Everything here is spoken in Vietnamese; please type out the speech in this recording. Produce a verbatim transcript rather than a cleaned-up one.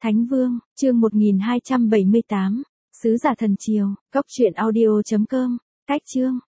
Thánh Vương, chương một nghìn hai trăm bảy mươi tám, Sứ giả thần triều, cốc truyện audio chấm com, cách chương.